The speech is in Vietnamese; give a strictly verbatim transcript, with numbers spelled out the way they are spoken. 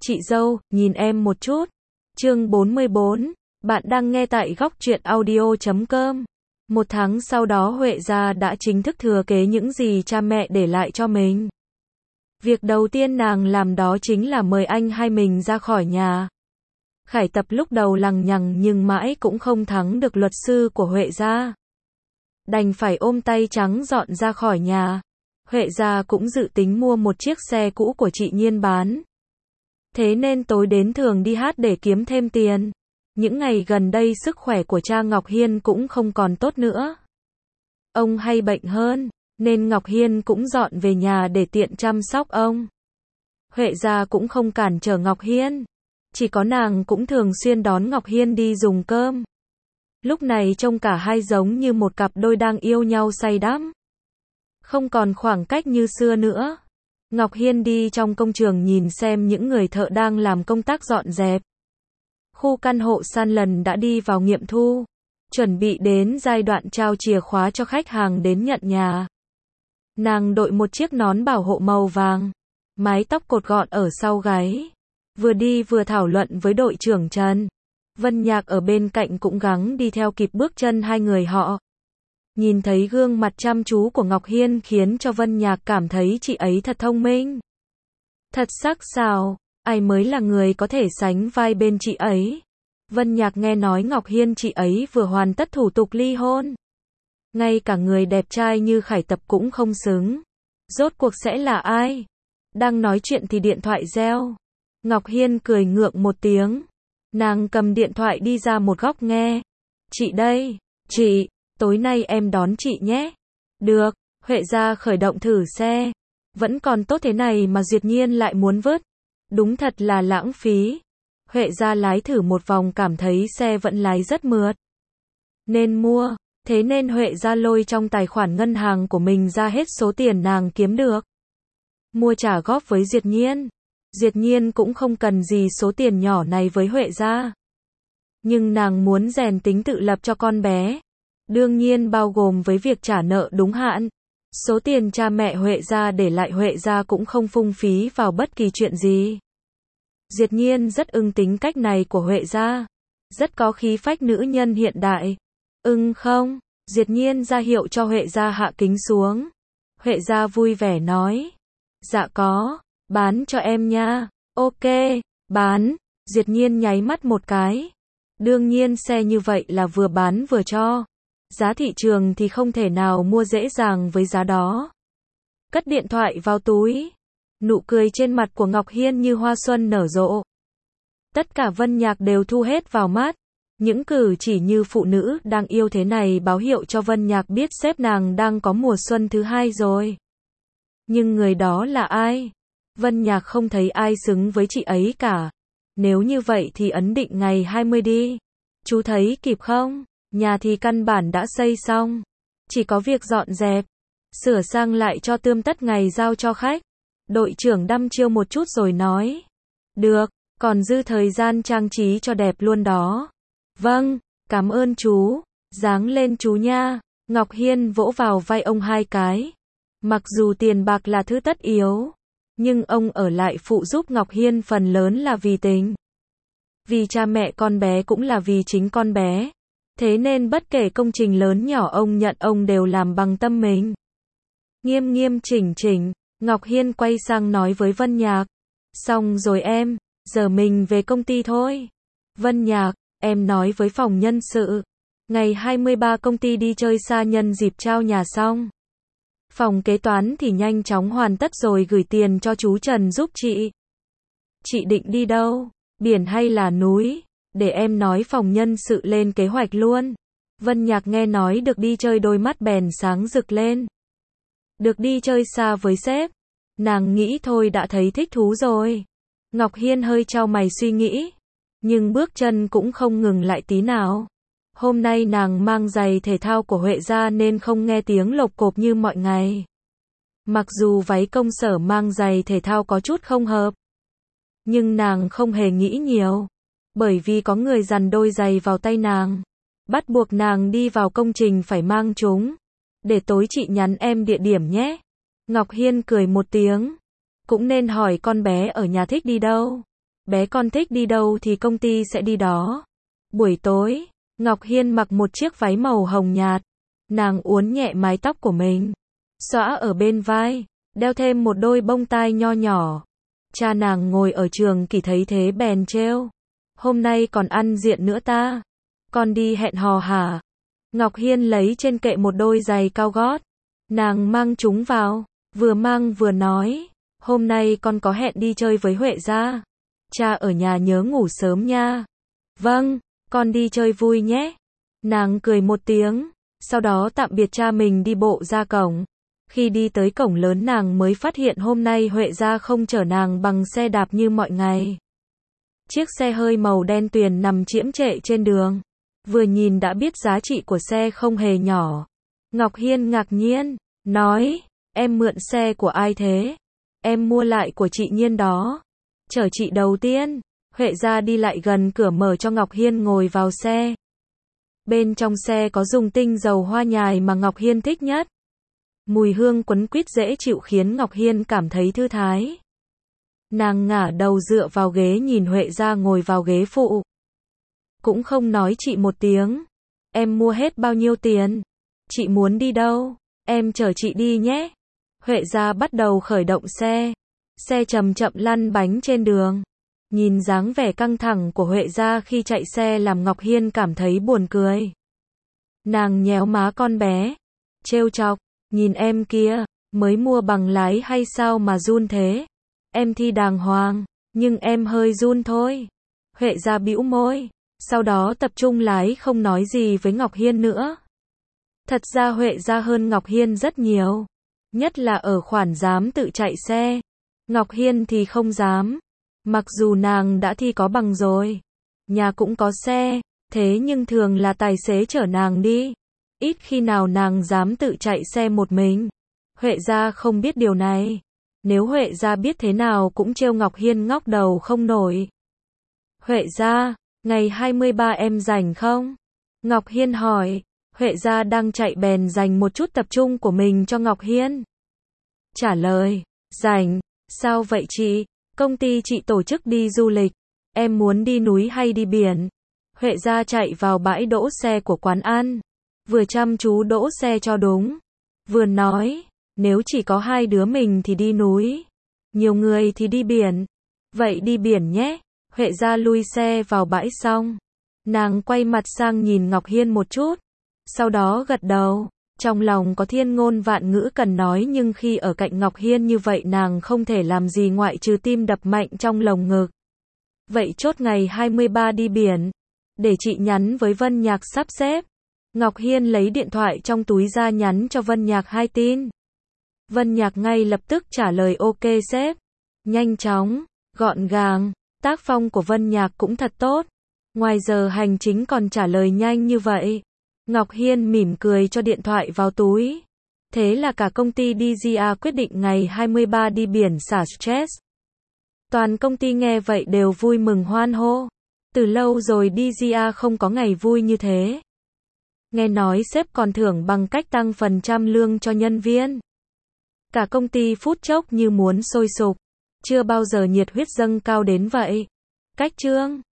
Chị dâu, nhìn em một chút. Chương bốn mươi bốn. Bạn đang nghe tại góc truyện audio chấm com. Một tháng sau đó Huệ gia đã chính thức thừa kế những gì cha mẹ để lại cho mình. Việc đầu tiên nàng làm đó chính là mời anh hai mình ra khỏi nhà. Khải Tập lúc đầu lằng nhằng nhưng mãi cũng không thắng được luật sư của Huệ gia. Đành phải ôm tay trắng dọn ra khỏi nhà. Huệ gia cũng dự tính mua một chiếc xe cũ của chị Nhiên bán. Thế nên tối đến thường đi hát để kiếm thêm tiền. Những ngày gần đây sức khỏe của cha Ngọc Hiên cũng không còn tốt nữa. Ông hay bệnh hơn, nên Ngọc Hiên cũng dọn về nhà để tiện chăm sóc ông. Huệ gia cũng không cản trở Ngọc Hiên. Chỉ có nàng cũng thường xuyên đón Ngọc Hiên đi dùng cơm. Lúc này trông cả hai giống như một cặp đôi đang yêu nhau say đắm. Không còn khoảng cách như xưa nữa. Ngọc Hiên đi trong công trường nhìn xem những người thợ đang làm công tác dọn dẹp. Khu căn hộ San Lần đã đi vào nghiệm thu, chuẩn bị đến giai đoạn trao chìa khóa cho khách hàng đến nhận nhà. Nàng đội một chiếc nón bảo hộ màu vàng, mái tóc cột gọn ở sau gáy, vừa đi vừa thảo luận với đội trưởng Trần. Vân Nhạc ở bên cạnh cũng gắng đi theo kịp bước chân hai người họ. Nhìn thấy gương mặt chăm chú của Ngọc Hiên khiến cho Vân Nhạc cảm thấy chị ấy thật thông minh. Thật sắc sảo, ai mới là người có thể sánh vai bên chị ấy. Vân Nhạc nghe nói Ngọc Hiên chị ấy vừa hoàn tất thủ tục ly hôn. Ngay cả người đẹp trai như Khải Tập cũng không xứng. Rốt cuộc sẽ là ai? Đang nói chuyện thì điện thoại reo. Ngọc Hiên cười ngượng một tiếng. Nàng cầm điện thoại đi ra một góc nghe. Chị đây, chị. Tối nay em đón chị nhé. Được, Huệ gia khởi động thử xe. Vẫn còn tốt thế này mà Duyệt Nhiên lại muốn vứt. Đúng thật là lãng phí. Huệ gia lái thử một vòng cảm thấy xe vẫn lái rất mượt. Nên mua, thế nên Huệ gia lôi trong tài khoản ngân hàng của mình ra hết số tiền nàng kiếm được. Mua trả góp với Duyệt Nhiên. Duyệt Nhiên cũng không cần gì số tiền nhỏ này với Huệ gia. Nhưng nàng muốn rèn tính tự lập cho con bé. Đương nhiên bao gồm với việc trả nợ đúng hạn. Số tiền cha mẹ Huệ gia để lại Huệ gia cũng không phung phí vào bất kỳ chuyện gì. Duyệt Nhiên rất ưng tính cách này của Huệ gia. Rất có khí phách nữ nhân hiện đại. Ưng không? Duyệt Nhiên ra hiệu cho Huệ gia hạ kính xuống. Huệ gia vui vẻ nói. Dạ có, bán cho em nha. Ok, bán. Duyệt Nhiên nháy mắt một cái. Đương nhiên xe như vậy là vừa bán vừa cho. Giá thị trường thì không thể nào mua dễ dàng với giá đó. Cất điện thoại vào túi. Nụ cười trên mặt của Ngọc Hiên như hoa xuân nở rộ. Tất cả Vân Nhạc đều thu hết vào mắt. Những cử chỉ như phụ nữ đang yêu thế này báo hiệu cho Vân Nhạc biết sếp nàng đang có mùa xuân thứ hai rồi. Nhưng người đó là ai? Vân Nhạc không thấy ai xứng với chị ấy cả. Nếu như vậy thì ấn định ngày hai mươi đi. Chú thấy kịp không? Nhà thì căn bản đã xây xong. Chỉ có việc dọn dẹp. Sửa sang lại cho tươm tất ngày giao cho khách. Đội trưởng đăm chiêu một chút rồi nói. Được, còn dư thời gian trang trí cho đẹp luôn đó. Vâng, cảm ơn chú. Dáng lên chú nha. Ngọc Hiên vỗ vào vai ông hai cái. Mặc dù tiền bạc là thứ tất yếu. Nhưng ông ở lại phụ giúp Ngọc Hiên phần lớn là vì tình. Vì cha mẹ con bé cũng là vì chính con bé. Thế nên bất kể công trình lớn nhỏ ông nhận ông đều làm bằng tâm mình. Nghiêm nghiêm chỉnh chỉnh, Ngọc Hiên quay sang nói với Vân Nhạc. Xong rồi em, giờ mình về công ty thôi. Vân Nhạc, em nói với phòng nhân sự. Ngày hai mươi ba công ty đi chơi xa nhân dịp trao nhà xong. Phòng kế toán thì nhanh chóng hoàn tất rồi gửi tiền cho chú Trần giúp chị. Chị định đi đâu? Biển hay là núi? Để em nói phòng nhân sự lên kế hoạch luôn. Vân Nhạc nghe nói được đi chơi đôi mắt bèn sáng rực lên. Được đi chơi xa với sếp. Nàng nghĩ thôi đã thấy thích thú rồi. Ngọc Hiên hơi chau mày suy nghĩ. Nhưng bước chân cũng không ngừng lại tí nào. Hôm nay nàng mang giày thể thao của Huệ gia nên không nghe tiếng lộc cộp như mọi ngày. Mặc dù váy công sở mang giày thể thao có chút không hợp. Nhưng nàng không hề nghĩ nhiều. Bởi vì có người dằn đôi giày vào tay nàng. Bắt buộc nàng đi vào công trình phải mang chúng. Để tối chị nhắn em địa điểm nhé. Ngọc Hiên cười một tiếng. Cũng nên hỏi con bé ở nhà thích đi đâu. bé con thích đi đâu thì công ty sẽ đi đó. Buổi tối, Ngọc Hiên mặc một chiếc váy màu hồng nhạt. Nàng uốn nhẹ mái tóc của mình, xõa ở bên vai, đeo thêm một đôi bông tai nho nhỏ. Cha nàng ngồi ở trường kỳ thấy thế bèn trêu. Hôm nay còn ăn diện nữa ta. Con đi hẹn hò hả? Ngọc Hiên lấy trên kệ một đôi giày cao gót. Nàng mang chúng vào, vừa mang vừa nói. Hôm nay con có hẹn đi chơi với Huệ gia. Cha ở nhà nhớ ngủ sớm nha. Vâng, con đi chơi vui nhé. Nàng cười một tiếng, sau đó tạm biệt cha mình đi bộ ra cổng. Khi đi tới cổng lớn nàng mới phát hiện hôm nay Huệ gia không chở nàng bằng xe đạp như mọi ngày. Chiếc xe hơi màu đen tuyền nằm chiễm trệ trên đường. Vừa nhìn đã biết giá trị của xe không hề nhỏ. Ngọc Hiên ngạc nhiên, nói, em mượn xe của ai thế? Em mua lại của chị Nhiên đó. Chở chị đầu tiên. Huệ gia đi lại gần cửa mở cho Ngọc Hiên ngồi vào xe. Bên trong xe có dùng tinh dầu hoa nhài mà Ngọc Hiên thích nhất. Mùi hương quấn quýt dễ chịu khiến Ngọc Hiên cảm thấy thư thái. Nàng ngả đầu dựa vào ghế nhìn Huệ gia ngồi vào ghế phụ. Cũng không nói chị một tiếng. Em mua hết bao nhiêu tiền? Chị muốn đi đâu? Em chở chị đi nhé. Huệ gia bắt đầu khởi động xe. Xe chậm chậm lăn bánh trên đường. Nhìn dáng vẻ căng thẳng của Huệ gia khi chạy xe làm Ngọc Hiên cảm thấy buồn cười. Nàng nhéo má con bé, trêu chọc, nhìn em kia, mới mua bằng lái hay sao mà run thế? Em thi đàng hoàng, nhưng em hơi run thôi. Huệ gia bĩu môi, sau đó tập trung lái không nói gì với Ngọc Hiên nữa. Thật ra Huệ gia hơn Ngọc Hiên rất nhiều, nhất là ở khoản dám tự chạy xe. Ngọc Hiên thì không dám. Mặc dù nàng đã thi có bằng rồi, nhà cũng có xe, thế nhưng thường là tài xế chở nàng đi. Ít khi nào nàng dám tự chạy xe một mình. Huệ gia không biết điều này. Nếu Huệ gia biết thế nào cũng trêu Ngọc Hiên ngóc đầu không nổi. Huệ gia, ngày hai mươi ba em rảnh không? Ngọc Hiên hỏi. Huệ gia đang chạy bèn dành một chút tập trung của mình cho Ngọc Hiên. Trả lời, rảnh, sao vậy chị? Công ty chị tổ chức đi du lịch. Em muốn đi núi hay đi biển? Huệ gia chạy vào bãi đỗ xe của quán ăn. Vừa chăm chú đỗ xe cho đúng. Vừa nói, nếu chỉ có hai đứa mình thì đi núi. Nhiều người thì đi biển. Vậy đi biển nhé. Huệ gia lui xe vào bãi xong. Nàng quay mặt sang nhìn Ngọc Hiên một chút. Sau đó gật đầu. Trong lòng có thiên ngôn vạn ngữ cần nói nhưng khi ở cạnh Ngọc Hiên như vậy nàng không thể làm gì ngoại trừ tim đập mạnh trong lồng ngực. Vậy chốt ngày hai mươi ba đi biển. Để chị nhắn với Vân Nhạc sắp xếp. Ngọc Hiên lấy điện thoại trong túi ra nhắn cho Vân Nhạc hai tin. Vân Nhạc ngay lập tức trả lời ok sếp. Nhanh chóng, gọn gàng, tác phong của Vân Nhạc cũng thật tốt. Ngoài giờ hành chính còn trả lời nhanh như vậy. Ngọc Hiên mỉm cười cho điện thoại vào túi. Thế là cả công ty đê giê a quyết định ngày hai mươi ba đi biển xả stress. Toàn công ty nghe vậy đều vui mừng hoan hô. Từ lâu rồi đê giê a không có ngày vui như thế. Nghe nói sếp còn thưởng bằng cách tăng phần trăm lương cho nhân viên. Cả công ty phút chốc như muốn sôi sục. Chưa bao giờ nhiệt huyết dâng cao đến vậy. Cách chương